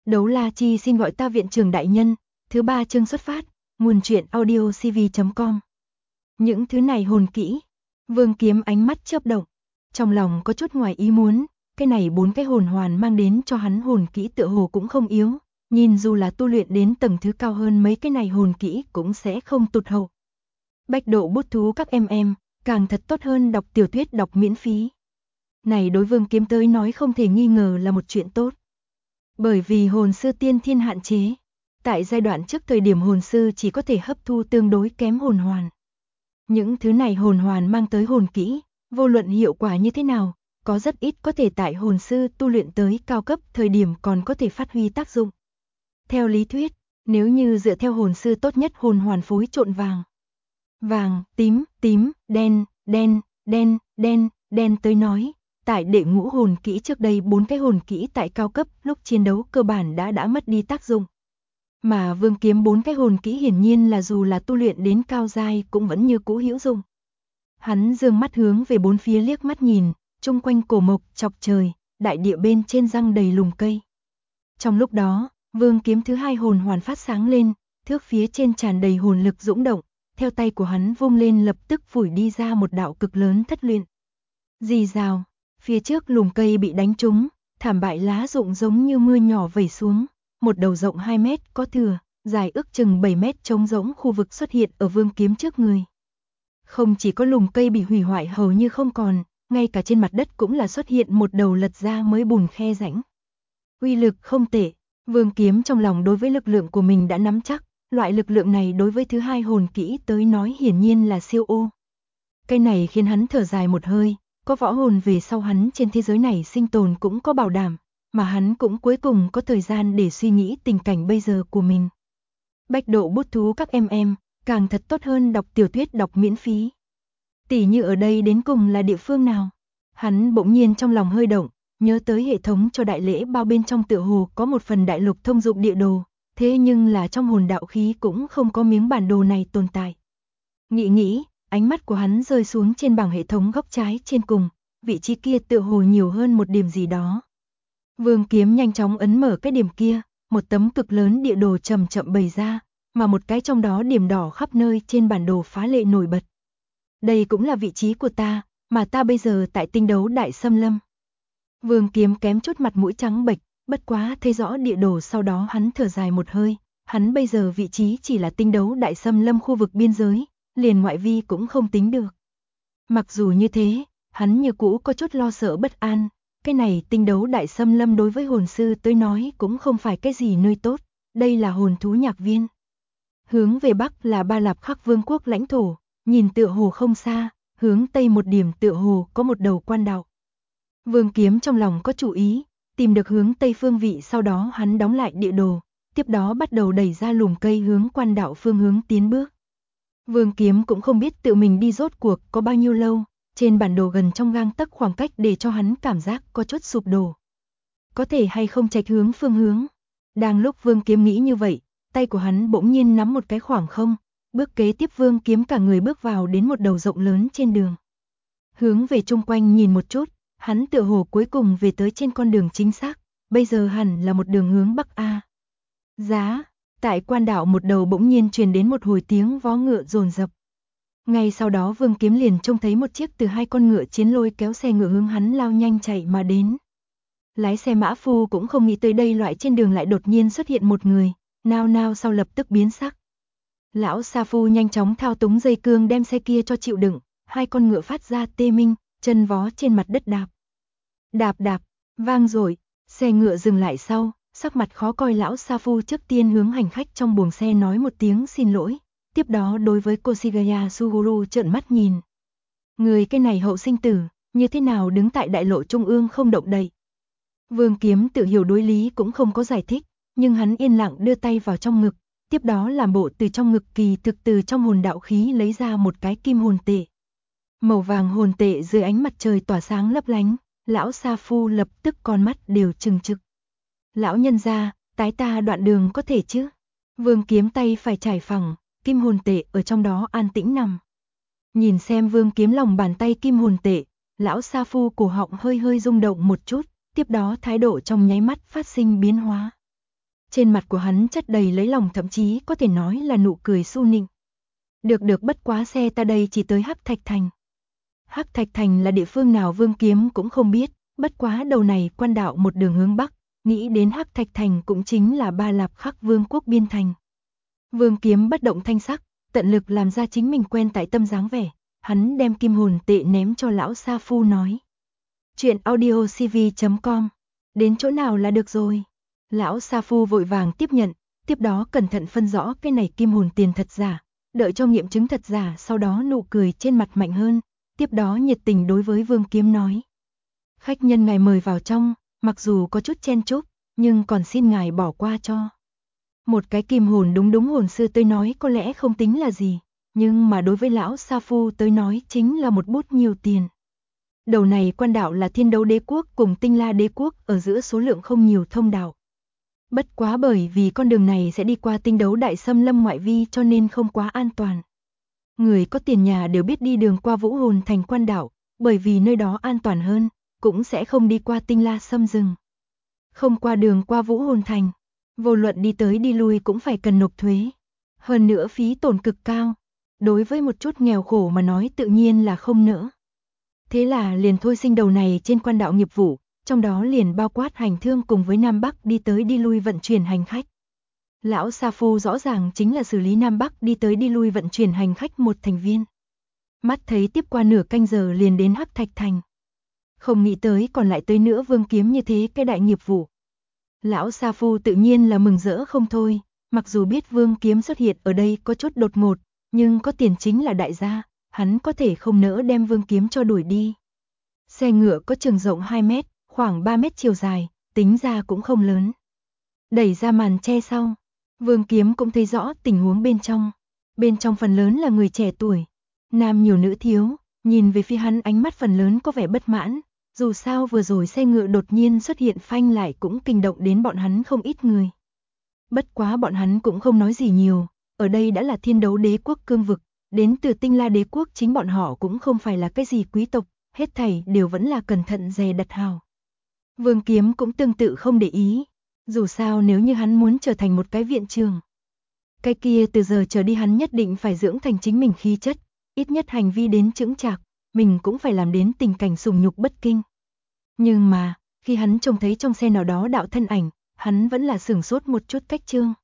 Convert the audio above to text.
Đấu La Chi xin gọi ta viện trưởng đại nhân, thứ 3 chương xuất phát, nguồn truyện audio cv.com. Những thứ này hồn kỹ. Vương Kiếm ánh mắt chớp động, trong lòng có chút ngoài ý muốn, cái này 4 cái hồn hoàn mang đến cho hắn hồn kỹ tựa hồ cũng không yếu, nhìn dù là tu luyện đến tầng thứ cao hơn mấy cái này hồn kỹ cũng sẽ không tụt hậu. Bạch độ bút thú các em, càng thật tốt hơn đọc tiểu thuyết đọc miễn phí. Này đối Vương Kiếm tới nói không thể nghi ngờ là một chuyện tốt. Bởi vì hồn sư tiên thiên hạn chế, tại giai đoạn trước thời điểm hồn sư chỉ có thể hấp thu tương đối kém hồn hoàn. Những thứ này hồn hoàn mang tới hồn kỹ, vô luận hiệu quả như thế nào, có rất ít có thể tại hồn sư tu luyện tới cao cấp thời điểm còn có thể phát huy tác dụng. Theo lý thuyết, nếu như dựa theo hồn sư tốt nhất hồn hoàn phối trộn vàng, tím, đen tới nói, tại đệ ngũ hồn kỹ trước đây 4 cái hồn kỹ tại cao cấp lúc chiến đấu cơ bản đã mất đi tác dụng. Mà Vương Kiếm 4 cái hồn kỹ hiển nhiên là dù là tu luyện đến cao giai cũng vẫn như cũ hữu dụng. Hắn dương mắt hướng về bốn phía liếc mắt nhìn, chung quanh cổ mộc chọc trời, đại địa bên trên răng đầy lùm cây. Trong lúc đó, Vương Kiếm thứ 2 hồn hoàn phát sáng lên, thước phía trên tràn đầy hồn lực dũng động, theo tay của hắn vung lên lập tức phủi đi ra một đạo cực lớn thất luyện. Rì rào, phía trước lùm cây bị đánh trúng, thảm bại lá rụng giống như mưa nhỏ vẩy xuống, một đầu rộng 2 mét có thừa, dài ước chừng 7 mét trống rỗng khu vực xuất hiện ở Vương Kiếm trước người. Không chỉ có lùm cây bị hủy hoại hầu như không còn, ngay cả trên mặt đất cũng là xuất hiện một đầu lật ra mới bùn khe rãnh. Uy lực không tệ, Vương Kiếm trong lòng đối với lực lượng của mình đã nắm chắc, loại lực lượng này đối với thứ 2 hồn kỹ tới nói hiển nhiên là siêu ô. Cái này khiến hắn thở dài một hơi, có võ hồn về sau hắn trên thế giới này sinh tồn cũng có bảo đảm, mà hắn cũng cuối cùng có thời gian để suy nghĩ tình cảnh bây giờ của mình. Bạch độ bút thú các em, càng thật tốt hơn đọc tiểu thuyết đọc miễn phí. Tỉ như ở đây đến cùng là địa phương nào? Hắn bỗng nhiên trong lòng hơi động, nhớ tới hệ thống cho đại lễ bao bên trong tựa hồ có một phần đại lục thông dụng địa đồ, thế nhưng là trong hồn đạo khí cũng không có miếng bản đồ này tồn tại. Nghĩ, ánh mắt của hắn rơi xuống trên bảng hệ thống góc trái trên cùng, vị trí kia tựa hồ nhiều hơn một điểm gì đó. Vương Kiếm nhanh chóng ấn mở cái điểm kia, một tấm cực lớn địa đồ chậm chậm bày ra, mà một cái trong đó điểm đỏ khắp nơi trên bản đồ phá lệ nổi bật. Đây cũng là vị trí của ta, mà ta bây giờ tại tinh đấu đại xâm lâm. Vương Kiếm kém chút mặt mũi trắng bệch, bất quá thấy rõ địa đồ sau đó hắn thở dài một hơi, hắn bây giờ vị trí chỉ là tinh đấu đại xâm lâm khu vực biên giới, liền ngoại vi cũng không tính được. Mặc dù như thế, hắn như cũ có chút lo sợ bất an, cái này tinh đấu đại xâm lâm đối với hồn sư tới nói cũng không phải cái gì nơi tốt, đây là hồn thú nhạc viên. Hướng về bắc là Ba Lạp Khắc Vương quốc lãnh thổ, nhìn tựa hồ không xa, hướng tây một điểm tựa hồ có một đầu quan đạo. Vương Kiếm trong lòng có chủ ý, tìm được hướng tây phương vị sau đó hắn đóng lại địa đồ, tiếp đó bắt đầu đẩy ra lùm cây hướng quan đạo phương hướng tiến bước. Vương Kiếm cũng không biết tự mình đi rốt cuộc có bao nhiêu lâu, trên bản đồ gần trong gang tấc khoảng cách để cho hắn cảm giác có chút sụp đổ. Có thể hay không chệch hướng phương hướng. Đang lúc Vương Kiếm nghĩ như vậy, tay của hắn bỗng nhiên nắm một cái khoảng không, bước kế tiếp Vương Kiếm cả người bước vào đến một đầu rộng lớn trên đường. Hướng về chung quanh nhìn một chút, hắn tựa hồ cuối cùng về tới trên con đường chính xác, bây giờ hẳn là một đường hướng Bắc A. Giá, tại quan đảo một đầu bỗng nhiên truyền đến một hồi tiếng vó ngựa dồn dập. Ngay sau đó Vương Kiếm liền trông thấy một chiếc từ 2 con ngựa chiến lôi kéo xe ngựa hướng hắn lao nhanh chạy mà đến. Lái xe mã phu cũng không nghĩ tới đây loại trên đường lại đột nhiên xuất hiện một người, nao sau lập tức biến sắc. Lão Sa Phu nhanh chóng thao túng dây cương đem xe kia cho chịu đựng, 2 con ngựa phát ra tê minh, chân vó trên mặt đất đạp. Đạp, vang rồi, xe ngựa dừng lại sau, sắc mặt khó coi lão Sa Phu trước tiên hướng hành khách trong buồng xe nói một tiếng xin lỗi, tiếp đó đối với Koshigaya Suguru trợn mắt nhìn. Người cái này hậu sinh tử, như thế nào đứng tại đại lộ trung ương không động đậy. Vương Kiếm tự hiểu đối lý cũng không có giải thích, nhưng hắn yên lặng đưa tay vào trong ngực, tiếp đó làm bộ từ trong ngực kỳ thực từ trong hồn đạo khí lấy ra một cái kim hồn tệ. Màu vàng hồn tệ dưới ánh mặt trời tỏa sáng lấp lánh, lão Sa Phu lập tức con mắt đều trừng trực. Lão nhân gia, tái ta đoạn đường có thể chứ? Vương Kiếm tay phải trải phẳng, kim hồn tệ ở trong đó an tĩnh nằm. Nhìn xem Vương Kiếm lòng bàn tay kim hồn tệ, lão Sa Phu cổ họng hơi rung động một chút, tiếp đó thái độ trong nháy mắt phát sinh biến hóa. Trên mặt của hắn chất đầy lấy lòng, thậm chí có thể nói là nụ cười su nịnh. Được bất quá xe ta đây chỉ tới Hắc Thạch Thành. Hắc Thạch Thành là địa phương nào Vương Kiếm cũng không biết, bất quá đầu này quan đạo một đường hướng Bắc, nghĩ đến Hắc Thạch Thành cũng chính là Ba Lạp Khắc Vương quốc biên thành. Vương Kiếm bất động thanh sắc, tận lực làm ra chính mình quen tại tâm dáng vẻ, hắn đem kim hồn tệ ném cho lão Sa Phu nói. Chuyện audiocv.com, đến chỗ nào là được rồi. Lão Sa Phu vội vàng tiếp nhận, tiếp đó cẩn thận phân rõ cái này kim hồn tiền thật giả, đợi cho nghiệm chứng thật giả, sau đó nụ cười trên mặt mạnh hơn, tiếp đó nhiệt tình đối với Vương Kiếm nói. Khách nhân ngài mời vào trong, mặc dù có chút chen chúc, nhưng còn xin ngài bỏ qua cho. Một cái kim hồn đúng hồn sư tới nói có lẽ không tính là gì, nhưng mà đối với lão Sa Phu tới nói chính là một bút nhiều tiền. Đầu này quan đạo là Thiên Đấu Đế quốc cùng Tinh La Đế quốc ở giữa số lượng không nhiều thông đạo. Bất quá bởi vì con đường này sẽ đi qua Tinh Đấu Đại Xâm Lâm ngoại vi cho nên không quá an toàn. Người có tiền nhà đều biết đi đường qua Vũ Hồn Thành quan đạo, bởi vì nơi đó an toàn hơn, cũng sẽ không đi qua Tinh La Sâm rừng. Không qua đường qua Vũ Hồn Thành, vô luận đi tới đi lui cũng phải cần nộp thuế. Hơn nữa phí tổn cực cao, đối với một chút nghèo khổ mà nói tự nhiên là không nỡ. Thế là liền thôi sinh đầu này trên quan đạo nghiệp vụ, trong đó liền bao quát hành thương cùng với Nam Bắc đi tới đi lui vận chuyển hành khách. Lão Sa Phu rõ ràng chính là xử lý Nam Bắc đi tới đi lui vận chuyển hành khách một thành viên. Mắt thấy tiếp qua nửa canh giờ liền đến Hắc Thạch Thành. Không nghĩ tới còn lại tới nữa Vương Kiếm như thế cái đại nghiệp vụ. Lão Sa Phu tự nhiên là mừng rỡ không thôi, mặc dù biết Vương Kiếm xuất hiện ở đây có chút đột ngột, nhưng có tiền chính là đại gia, hắn có thể không nỡ đem Vương Kiếm cho đuổi đi. Xe ngựa có trường rộng 2 mét, khoảng 3 mét chiều dài, tính ra cũng không lớn. Đẩy ra màn che sau, Vương Kiếm cũng thấy rõ tình huống bên trong. Bên trong phần lớn là người trẻ tuổi, nam nhiều nữ thiếu, nhìn về phía hắn ánh mắt phần lớn có vẻ bất mãn. Dù sao vừa rồi xe ngựa đột nhiên xuất hiện phanh lại cũng kinh động đến bọn hắn không ít người. Bất quá bọn hắn cũng không nói gì nhiều, ở đây đã là Thiên Đấu Đế quốc cương vực, đến từ Tinh La Đế quốc chính bọn họ cũng không phải là cái gì quý tộc, hết thảy đều vẫn là cẩn thận dè đặt hào. Vương Kiếm cũng tương tự không để ý, dù sao nếu như hắn muốn trở thành một cái viện trường, cái kia từ giờ trở đi hắn nhất định phải dưỡng thành chính mình khí chất, ít nhất hành vi đến chững chạc, mình cũng phải làm đến tình cảnh sùng nhục bất kinh. Nhưng mà, khi hắn trông thấy trong xe nào đó đạo thân ảnh, hắn vẫn là sửng sốt một chút cách trương.